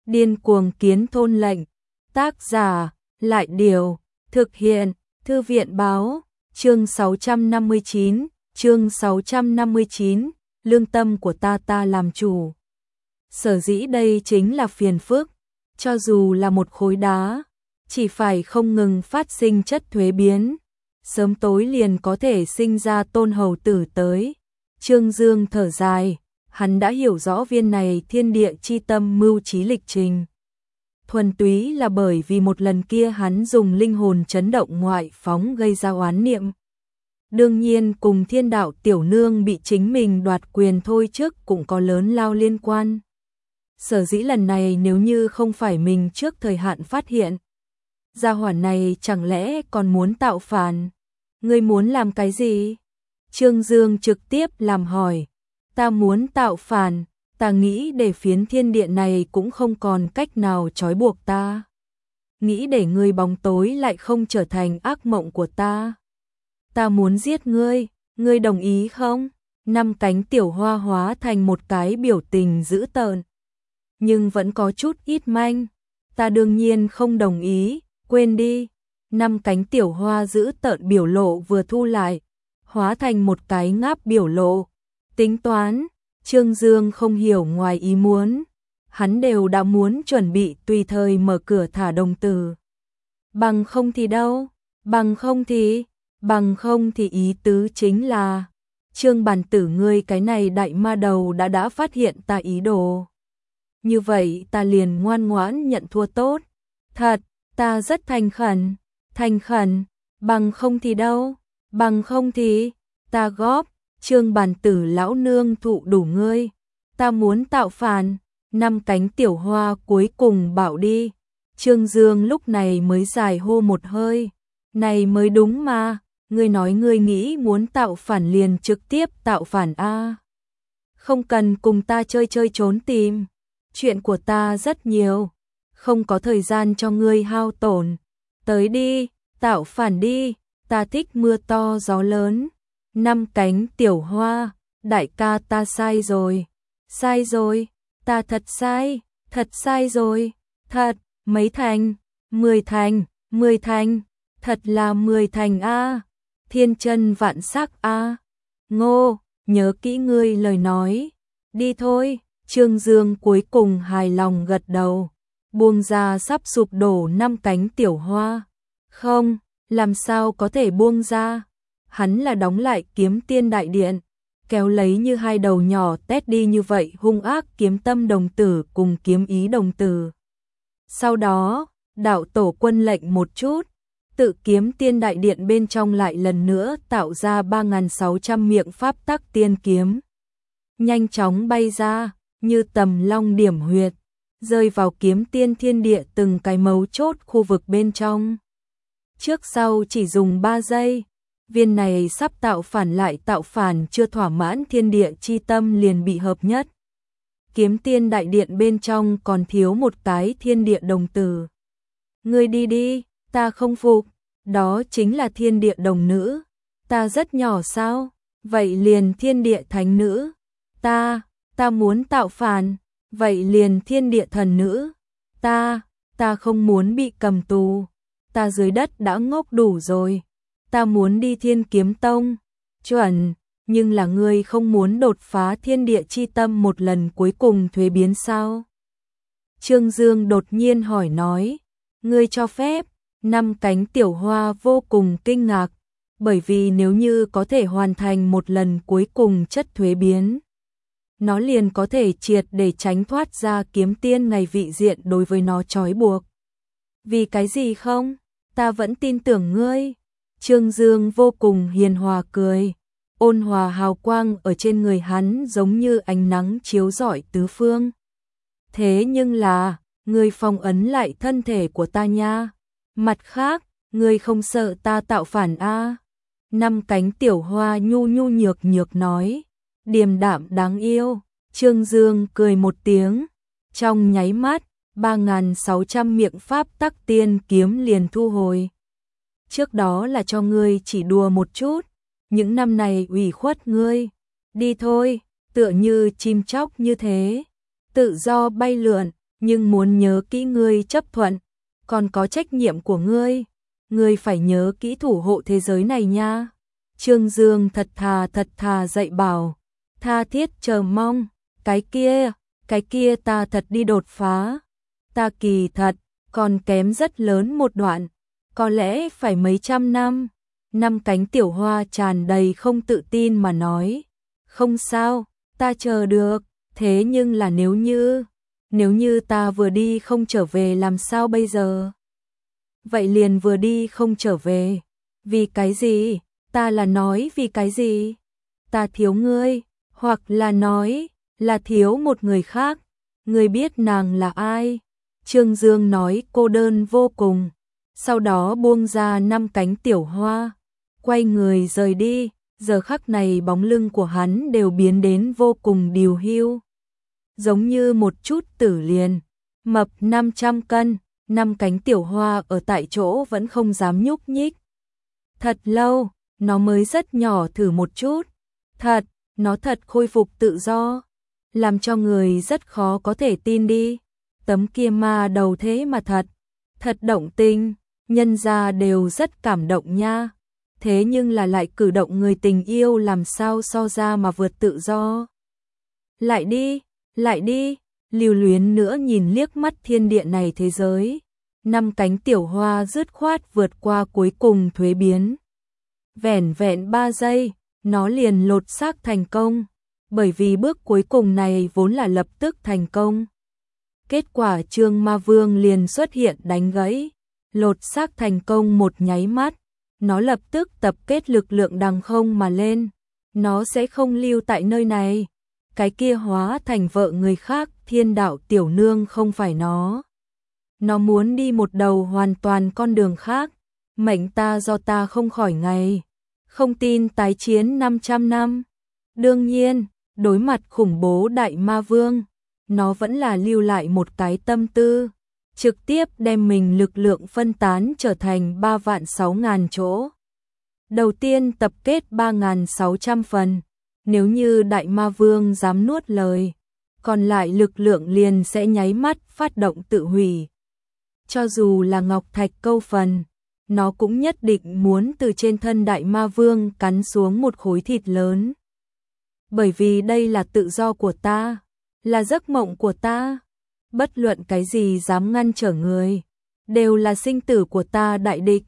Điên cuồng kiến thôn lệnh. Tác giả, Lại Điều. Thực hiện, Thư viện Báo. Chương 659, lương tâm của ta làm chủ. Sở dĩ đây chính là phiền phức, cho dù là một khối đá, chỉ phải không ngừng phát sinh chất thuế biến, sớm tối liền có thể sinh ra tôn hầu tử tới. Trương Dương thở dài, hắn đã hiểu rõ viên này thiên địa chi tâm mưu trí lịch trình. Thuần túy là bởi vì một lần kia hắn dùng linh hồn chấn động ngoại phóng gây ra oán niệm. Đương nhiên cùng thiên đạo tiểu nương bị chính mình đoạt quyền thôi trước cũng có lớn lao liên quan. Sở dĩ lần này nếu như không phải mình trước thời hạn phát hiện, gia hỏa này chẳng lẽ còn muốn tạo phản? Ngươi muốn làm cái gì? Trương Dương trực tiếp làm hỏi. Ta muốn tạo phản, ta nghĩ để phiến thiên địa này cũng không còn cách nào trói buộc ta. Nghĩ để ngươi bóng tối lại không trở thành ác mộng của ta. Ta muốn giết ngươi, ngươi đồng ý không? Năm cánh tiểu hoa hóa thành một cái biểu tình dữ tợn, nhưng vẫn có chút ít manh. Ta đương nhiên không đồng ý, quên đi. Năm cánh tiểu hoa dữ tợn biểu lộ vừa thu lại, hóa thành một cái ngáp biểu lộ. Tính toán, Trương Dương không hiểu ngoài ý muốn. Hắn đều đã muốn chuẩn bị tùy thời mở cửa thả đồng tử. Bằng không thì đâu, bằng không thì ý tứ chính là Trương bản tử ngươi cái này đại ma đầu đã phát hiện ta ý đồ. Như vậy ta liền ngoan ngoãn nhận thua tốt. Thật, ta rất thành khẩn, bằng không thì đâu, bằng không thì ta góp. Trương bản tử lão nương thụ đủ ngươi, ta muốn tạo phản. Năm cánh tiểu hoa cuối cùng bảo đi. Trương Dương lúc này mới dài hô một hơi. Này mới đúng mà, ngươi nói ngươi nghĩ muốn tạo phản liền trực tiếp tạo phản a. Không cần cùng ta chơi trốn tìm. Chuyện của ta rất nhiều, không có thời gian cho ngươi hao tổn. Tới đi, tạo phản đi, ta thích mưa to gió lớn. Năm cánh tiểu hoa, đại ca ta sai rồi, ta thật sai rồi, thật, mấy thành, 10 thành, thật là 10 thành a, thiên chân vạn sắc a. Ngô, nhớ kỹ ngươi lời nói, đi thôi. Trương Dương cuối cùng hài lòng gật đầu, buông ra sắp sụp đổ năm cánh tiểu hoa. Không, làm sao có thể buông ra? Hắn là đóng lại kiếm tiên đại điện, kéo lấy như hai đầu nhỏ tét đi như vậy hung ác kiếm tâm đồng tử cùng kiếm ý đồng tử. Sau đó, đạo tổ quân lệnh một chút, tự kiếm tiên đại điện bên trong lại lần nữa tạo ra 3.600 miệng pháp tắc tiên kiếm. Nhanh chóng bay ra, như tầm long điểm huyệt, rơi vào kiếm tiên thiên địa từng cái mấu chốt khu vực bên trong. Trước sau chỉ dùng 3 giây, viên này sắp tạo phản lại tạo phản chưa thỏa mãn thiên địa chi tâm liền bị hợp nhất. Kiếm tiên đại điện bên trong còn thiếu một cái thiên địa đồng tử. Ngươi đi đi, ta không phục, đó chính là thiên địa đồng nữ. Ta rất nhỏ sao? Vậy liền thiên địa thánh nữ. Ta muốn tạo phản, vậy liền thiên địa thần nữ. Ta không muốn bị cầm tù. Ta dưới đất đã ngốc đủ rồi. Ta muốn đi Thiên Kiếm Tông. Chuẩn, nhưng là ngươi không muốn đột phá thiên địa chi tâm một lần cuối cùng thuế biến sao? Trương Dương đột nhiên hỏi nói. Ngươi cho phép? Năm cánh tiểu hoa vô cùng kinh ngạc, bởi vì nếu như có thể hoàn thành một lần cuối cùng chất thuế biến, nó liền có thể triệt để tránh thoát ra kiếm tiên ngày vị diện đối với nó trói buộc. Vì cái gì không? Ta vẫn tin tưởng ngươi. Trương Dương vô cùng hiền hòa cười, ôn hòa hào quang ở trên người hắn giống như ánh nắng chiếu rọi tứ phương. Thế nhưng là, ngươi phong ấn lại thân thể của ta nha. Mặt khác, ngươi không sợ ta tạo phản a? Năm cánh tiểu hoa nhu nhược nói, điềm đạm đáng yêu. Trương Dương cười một tiếng, trong nháy mắt, 3.600 miệng pháp tắc tiên kiếm liền thu hồi. Trước đó là cho ngươi chỉ đùa một chút, những năm này ủy khuất ngươi. Đi thôi, tựa như chim chóc như thế, tự do bay lượn, nhưng muốn nhớ kỹ ngươi chấp thuận, còn có trách nhiệm của ngươi phải nhớ kỹ thủ hộ thế giới này nha. Trương Dương thật thà dạy bảo, tha thiết chờ mong, cái kia ta thật đi đột phá, ta kỳ thật, còn kém rất lớn một đoạn, có lẽ phải mấy trăm năm. Năm cánh tiểu hoa tràn đầy không tự tin mà nói, không sao, ta chờ được, thế nhưng là nếu như ta vừa đi không trở về làm sao bây giờ? Vậy liền vừa đi không trở về, vì cái gì? Ta là nói vì cái gì? Ta thiếu ngươi, hoặc là nói là thiếu một người khác, ngươi biết nàng là ai? Trương Dương nói cô đơn vô cùng, sau đó buông ra năm cánh tiểu hoa, quay người rời đi. Giờ khắc này bóng lưng của hắn đều biến đến vô cùng điều hưu, giống như một chút tử liền, mập 500 cân, năm cánh tiểu hoa ở tại chỗ vẫn không dám nhúc nhích. Thật lâu, nó mới rất nhỏ thử một chút, nó thật khôi phục tự do, làm cho người rất khó có thể tin đi. Tấm kia ma đầu thế mà thật động tình, nhân gia đều rất cảm động nha. Thế nhưng là lại cử động người tình yêu làm sao so ra mà vượt tự do. Lại đi, lưu luyến nữa nhìn liếc mắt thiên địa này thế giới. Năm cánh tiểu hoa dứt khoát vượt qua cuối cùng thuế biến. Vẻn vẹn 3 giây, nó liền lột xác thành công, bởi vì bước cuối cùng này vốn là lập tức thành công. Kết quả Trương Ma Vương liền xuất hiện đánh gãy, lột xác thành công một nháy mắt. Nó lập tức tập kết lực lượng đằng không mà lên, nó sẽ không lưu tại nơi này. Cái kia hóa thành vợ người khác, Thiên Đạo tiểu nương không phải nó. Nó muốn đi một đầu hoàn toàn con đường khác, mệnh ta do ta không khỏi ngày. Không tin tái chiến 500 năm. Đương nhiên, đối mặt khủng bố đại ma vương, nó vẫn là lưu lại một cái tâm tư, trực tiếp đem mình lực lượng phân tán trở thành 3.600.000 chỗ. Đầu tiên tập kết 3.600 phần, nếu như đại ma vương dám nuốt lời, còn lại lực lượng liền sẽ nháy mắt phát động tự hủy. Cho dù là ngọc thạch câu phần, nó cũng nhất định muốn từ trên thân đại ma vương cắn xuống một khối thịt lớn. Bởi vì đây là tự do của ta, là giấc mộng của ta. Bất luận cái gì dám ngăn trở người, đều là sinh tử của ta đại địch.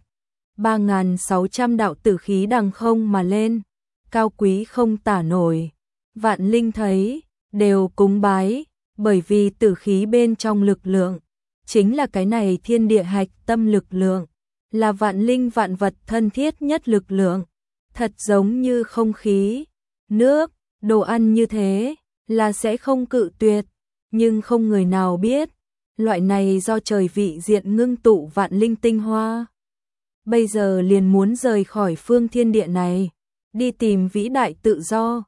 3.600 đạo tử khí đằng không mà lên, cao quý không tả nổi. Vạn linh thấy, đều cúng bái, bởi vì tử khí bên trong lực lượng, chính là cái này thiên địa hạch tâm lực lượng, là vạn linh vạn vật thân thiết nhất lực lượng, thật giống như không khí, nước, đồ ăn như thế, là sẽ không cự tuyệt. Nhưng không người nào biết, loại này do trời vị diện ngưng tụ vạn linh tinh hoa. Bây giờ liền muốn rời khỏi phương thiên địa này, đi tìm vĩ đại tự do.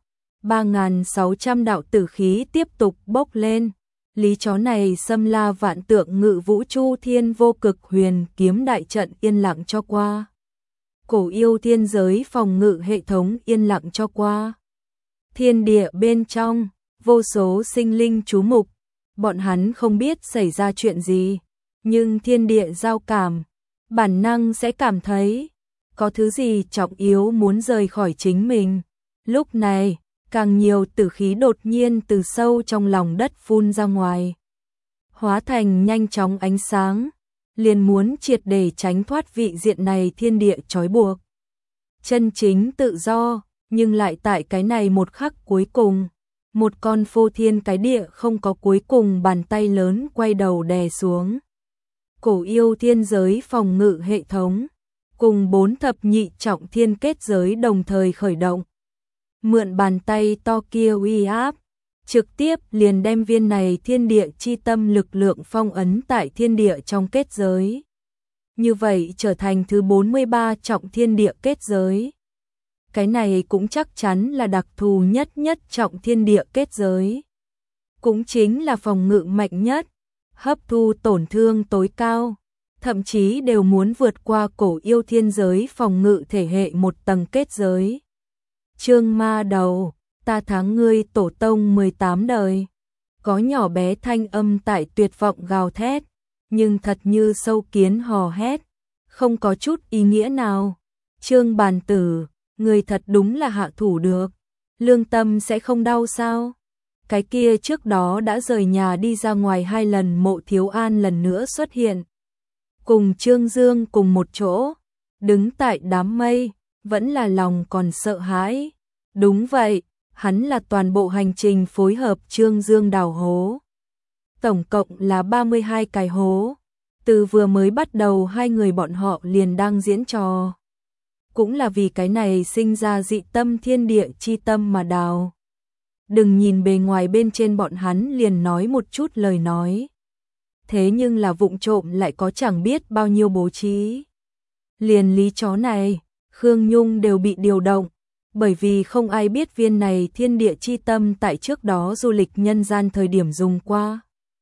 3.600 đạo tử khí tiếp tục bốc lên. Lý chó này xâm la vạn tượng ngự vũ chu thiên vô cực huyền kiếm đại trận yên lặng cho qua. Cổ yêu thiên giới phòng ngự hệ thống yên lặng cho qua. Thiên địa bên trong, vô số sinh linh chú mục. Bọn hắn không biết xảy ra chuyện gì, nhưng thiên địa giao cảm, bản năng sẽ cảm thấy có thứ gì trọng yếu muốn rời khỏi chính mình. Lúc này, càng nhiều tử khí đột nhiên từ sâu trong lòng đất phun ra ngoài, hóa thành nhanh chóng ánh sáng, liền muốn triệt để tránh thoát vị diện này thiên địa trói buộc. Chân chính tự do, nhưng lại tại cái này một khắc cuối cùng. Một con phô thiên cái địa không có cuối cùng bàn tay lớn quay đầu đè xuống. Cổ yêu thiên giới phòng ngự hệ thống, cùng 4 thập nhị trọng thiên kết giới đồng thời khởi động. Mượn bàn tay to kia uy áp, trực tiếp liền đem viên này thiên địa chi tâm lực lượng phong ấn tại thiên địa trong kết giới. Như vậy trở thành thứ 43 trọng thiên địa kết giới. Cái này cũng chắc chắn là đặc thù nhất trọng thiên địa kết giới. Cũng chính là phòng ngự mạnh nhất, hấp thu tổn thương tối cao, thậm chí đều muốn vượt qua cổ yêu thiên giới phòng ngự thể hệ một tầng kết giới. Trương ma đầu, ta thắng ngươi tổ tông 18 đời. có nhỏ bé thanh âm tại tuyệt vọng gào thét, nhưng thật như sâu kiến hò hét, không có chút ý nghĩa nào. Trương Bàn Tử, người thật đúng là hạ thủ được, lương tâm sẽ không đau sao? Cái kia trước đó đã rời nhà đi ra ngoài 2 lần Mộ Thiếu An lần nữa xuất hiện. Cùng Trương Dương cùng một chỗ, đứng tại đám mây, vẫn là lòng còn sợ hãi. Đúng vậy, hắn là toàn bộ hành trình phối hợp Trương Dương đào hố. Tổng cộng là 32 cái hố. Từ vừa mới bắt đầu hai người bọn họ liền đang diễn trò. Cũng là vì cái này sinh ra dị tâm thiên địa chi tâm mà đào. Đừng nhìn bề ngoài bên trên bọn hắn liền nói một chút lời nói. Thế nhưng là vụng trộm lại có chẳng biết bao nhiêu bố trí. Liền lý chó này, Khương Nhung đều bị điều động, bởi vì không ai biết viên này thiên địa chi tâm tại trước đó du lịch nhân gian thời điểm dùng qua.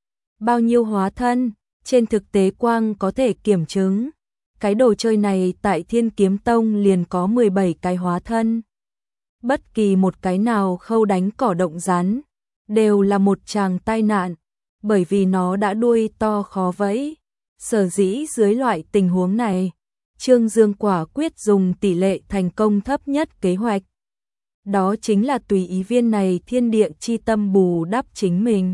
Bao nhiêu hóa thân, trên thực tế quang có thể kiểm chứng. Cái đồ chơi này tại Thiên Kiếm Tông liền có 17 cái hóa thân. Bất kỳ một cái nào khâu đánh cỏ động rắn, đều là một tràng tai nạn, bởi vì nó đã đuôi to khó vẫy. Sở dĩ dưới loại tình huống này, Trương Dương quả quyết dùng tỷ lệ thành công thấp nhất kế hoạch. Đó chính là tùy ý viên này thiên địa chi tâm bù đắp chính mình.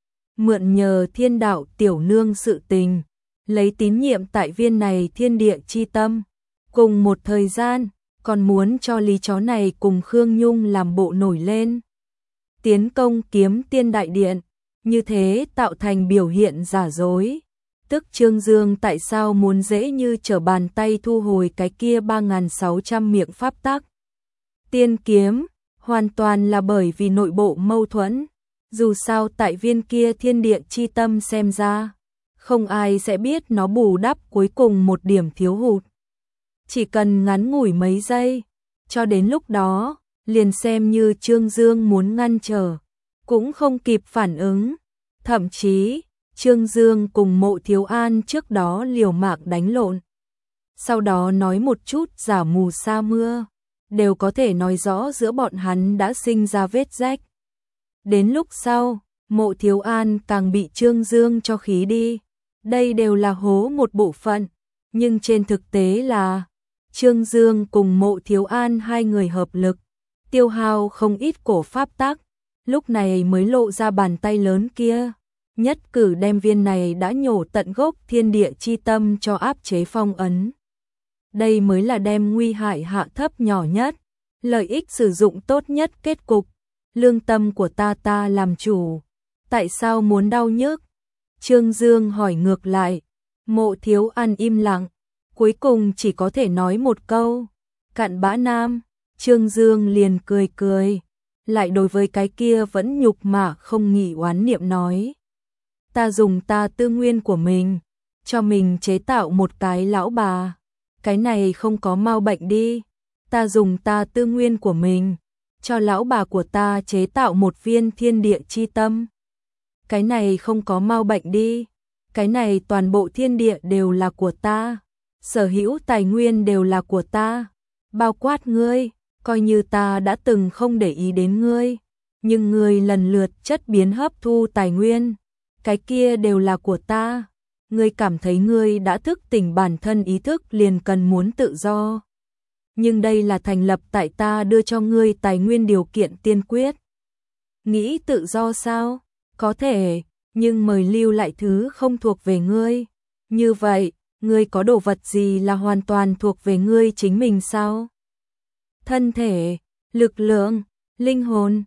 Mượn nhờ thiên đạo tiểu nương sự tình, lấy tín nhiệm tại viên này thiên địa chi tâm. Cùng một thời gian, còn muốn cho lý chó này cùng Khương Nhung làm bộ nổi lên. Tiến công kiếm tiên đại điện, như thế tạo thành biểu hiện giả dối. Tức Trương Dương tại sao muốn dễ như trở bàn tay thu hồi cái kia 3.600 miệng pháp tắc. Tiên kiếm, hoàn toàn là bởi vì nội bộ mâu thuẫn. Dù sao tại viên kia thiên địa chi tâm xem ra, không ai sẽ biết nó bù đắp cuối cùng một điểm thiếu hụt. Chỉ cần ngắn ngủi mấy giây, cho đến lúc đó, liền xem như Trương Dương muốn ngăn trở, cũng không kịp phản ứng. Thậm chí, Trương Dương cùng Mộ Thiếu An trước đó liều mạng đánh lộn. Sau đó nói một chút giả mù sa mưa, đều có thể nói rõ giữa bọn hắn đã sinh ra vết rách. Đến lúc sau, Mộ Thiếu An càng bị Trương Dương cho khí đi. Đây đều là hố một bộ phận, nhưng trên thực tế là Trương Dương cùng Mộ Thiếu An hai người hợp lực, tiêu hao không ít cổ pháp tắc, lúc này mới lộ ra bàn tay lớn kia. Nhất cử đem viên này đã nhổ tận gốc thiên địa chi tâm cho áp chế phong ấn. Đây mới là đem nguy hại hạ thấp nhỏ nhất, lợi ích sử dụng tốt nhất kết cục. Lương tâm của ta làm chủ, tại sao muốn đau nhức? Trương Dương hỏi ngược lại. Mộ Thiếu An im lặng, cuối cùng chỉ có thể nói một câu, cặn bã nam. Trương Dương liền cười cười, lại đối với cái kia vẫn nhục mạ không nghỉ oán niệm nói. Ta dùng ta tư nguyên của mình, cho mình chế tạo một cái lão bà. Cái này không có mau bệnh đi. Ta dùng ta tư nguyên của mình, cho lão bà của ta chế tạo một viên thiên địa chi tâm. Cái này không có mau bệnh đi. Cái này toàn bộ thiên địa đều là của ta. Sở hữu tài nguyên đều là của ta. Bao quát ngươi, coi như ta đã từng không để ý đến ngươi. Nhưng ngươi lần lượt chất biến hấp thu tài nguyên. Cái kia đều là của ta. Ngươi cảm thấy ngươi đã thức tỉnh bản thân ý thức liền cần muốn tự do. Nhưng đây là thành lập tại ta đưa cho ngươi tài nguyên điều kiện tiên quyết. Nghĩ tự do sao? Có thể, nhưng mời lưu lại thứ không thuộc về ngươi. Như vậy, ngươi có đồ vật gì là hoàn toàn thuộc về ngươi chính mình sao? Thân thể, lực lượng, linh hồn,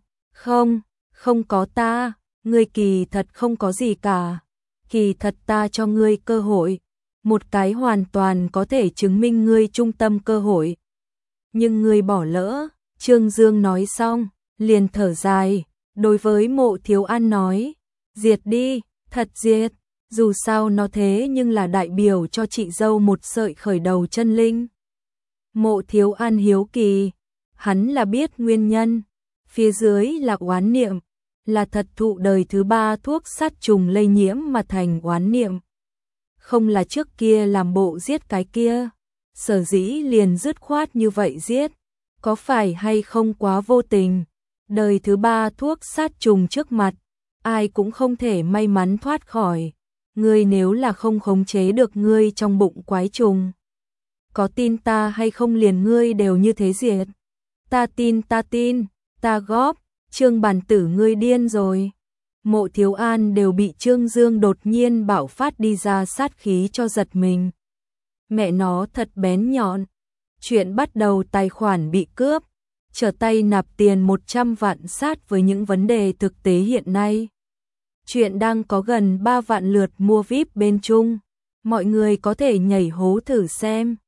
không có ta, ngươi kỳ thật không có gì cả. Kỳ thật ta cho ngươi cơ hội, một cái hoàn toàn có thể chứng minh ngươi trung tâm cơ hội. Nhưng ngươi bỏ lỡ. Trương Dương nói xong, liền thở dài, đối với Mộ Thiếu An nói, diệt đi, thật diệt, dù sao nó thế nhưng là đại biểu cho chị dâu một sợi khởi đầu chân linh. Mộ Thiếu An hiếu kỳ, hắn là biết nguyên nhân, phía dưới là oán niệm, là thật thụ đời thứ 3 thuốc sát trùng lây nhiễm mà thành oán niệm. Không là trước kia làm bộ giết cái kia, sở dĩ liền dứt khoát như vậy giết, có phải hay không quá vô tình? Đời thứ 3 thuốc sát trùng trước mặt, ai cũng không thể may mắn thoát khỏi. Ngươi nếu là không khống chế được ngươi trong bụng quái trùng, có tin ta hay không liền ngươi đều như thế diệt. Ta tin, ta góp, Trương bản tử ngươi điên rồi. Mộ Thiếu An đều bị Trương Dương đột nhiên bạo phát đi ra sát khí cho giật mình. Mẹ nó thật bén nhọn. Chuyện bắt đầu tài khoản bị cướp, trở tay nạp tiền 100 vạn sát với những vấn đề thực tế hiện nay. Chuyện đang có gần 3 vạn lượt mua VIP bên Trung. Mọi người có thể nhảy hố thử xem.